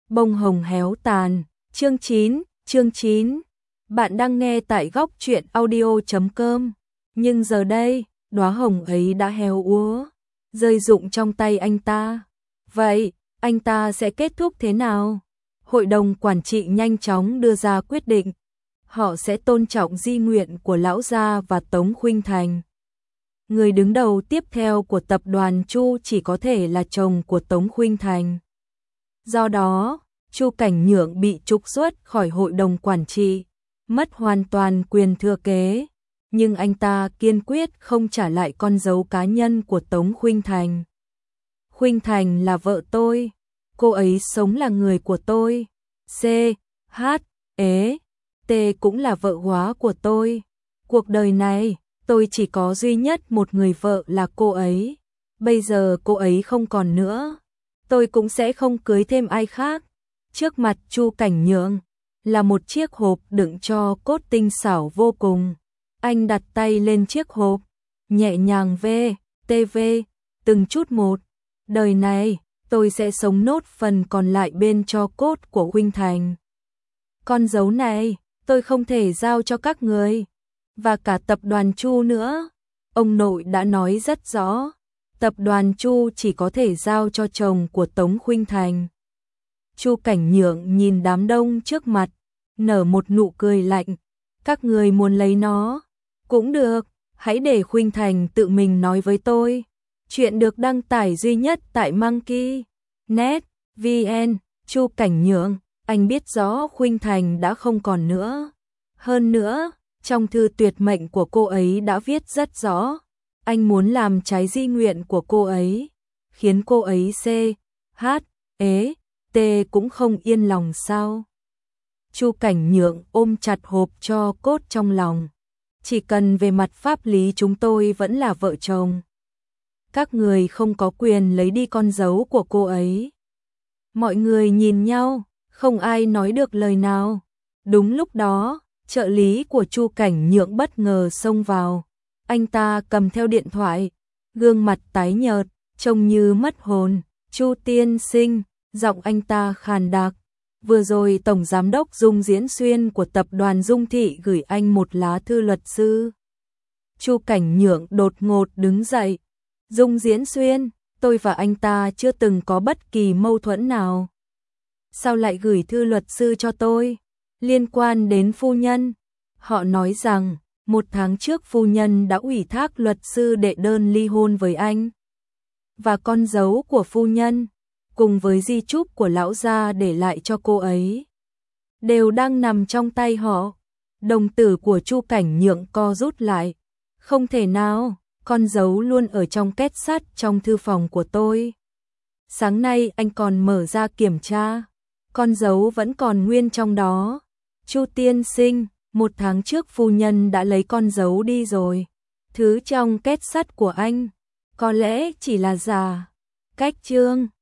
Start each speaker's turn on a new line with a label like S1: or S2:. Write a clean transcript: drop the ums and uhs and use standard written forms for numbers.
S1: Bông hồng héo tàn, chương 9. Bạn đang nghe tại góc truyện audio.com. Nhưng giờ đây, đóa hồng ấy đã héo úa, rơi rụng trong tay anh ta. Vậy, anh ta sẽ kết thúc thế nào? Hội đồng quản trị nhanh chóng đưa ra quyết định. Họ sẽ tôn trọng di nguyện của lão gia và Tống Khuynh Thành. Người đứng đầu tiếp theo của tập đoàn Chu chỉ có thể là chồng của Tống Khuynh Thành. Do đó, Chu Cảnh Nhượng bị trục xuất khỏi hội đồng quản trị, mất hoàn toàn quyền thừa kế, nhưng anh ta kiên quyết không trả lại con dấu cá nhân của Tống Khuynh Thành. Khuynh Thành là vợ tôi, cô ấy sống là người của tôi. C, H, E, T cũng là vợ hóa của tôi. Cuộc đời này, tôi chỉ có duy nhất một người vợ là cô ấy. Bây giờ cô ấy không còn nữa, tôi cũng sẽ không cưới thêm ai khác. Trước mặt Chu Cảnh Nhượng là một chiếc hộp đựng tro cốt tinh xảo vô cùng. Anh đặt tay lên chiếc hộp, nhẹ nhàng TV, từng chút một. Đời này, tôi sẽ sống nốt phần còn lại bên tro cốt của Khuynh Thành. Con dấu này, tôi không thể giao cho các người, và cả tập đoàn Chu nữa. Ông nội đã nói rất rõ, tập đoàn Chu chỉ có thể giao cho chồng của Tống Khuynh Thành. Chu Cảnh Nhượng nhìn đám đông trước mặt, nở một nụ cười lạnh. Các người muốn lấy nó, cũng được, hãy để Khuynh Thành tự mình nói với tôi. Chuyện được đăng tải duy nhất tại Monkey.net VN. Chu Cảnh Nhượng, anh biết rõ Khuynh Thành đã không còn nữa. Hơn nữa, trong thư tuyệt mệnh của cô ấy đã viết rất rõ, anh muốn làm trái di nguyện của cô ấy, khiến cô ấy C, H, E, T cũng không yên lòng sao? Chu Cảnh Nhượng ôm chặt hộp tro cốt trong lòng. Chỉ cần về mặt pháp lý chúng tôi vẫn là vợ chồng. Các người không có quyền lấy đi con dấu của cô ấy. Mọi người nhìn nhau, không ai nói được lời nào. Đúng lúc đó, trợ lý của Chu Cảnh Nhượng bất ngờ xông vào. Anh ta cầm theo điện thoại, gương mặt tái nhợt, trông như mất hồn. Chu tiên sinh, giọng anh ta khàn đặc. Vừa rồi Tổng Giám đốc Dung Diễn Xuyên của tập đoàn Dung Thị gửi anh một lá thư luật sư. Chu Cảnh Nhượng đột ngột đứng dậy. Dung Diễn Xuyên, tôi và anh ta chưa từng có bất kỳ mâu thuẫn nào. Sao lại gửi thư luật sư cho tôi? Liên quan đến phu nhân. Họ nói rằng, 1 tháng trước phu nhân đã ủy thác luật sư đệ đơn ly hôn với anh. Và con dấu của phu nhân, cùng với di chúc của lão gia để lại cho cô ấy, đều đang nằm trong tay họ. Đồng tử của Chu Cảnh Nhượng co rút lại. Không thể nào, con dấu luôn ở trong két sắt trong thư phòng của tôi. Sáng nay anh còn mở ra kiểm tra, con dấu vẫn còn nguyên trong đó. Chu tiên sinh, 1 tháng trước phu nhân đã lấy con dấu đi rồi. Thứ trong két sắt của anh, có lẽ chỉ là giả. Cách chương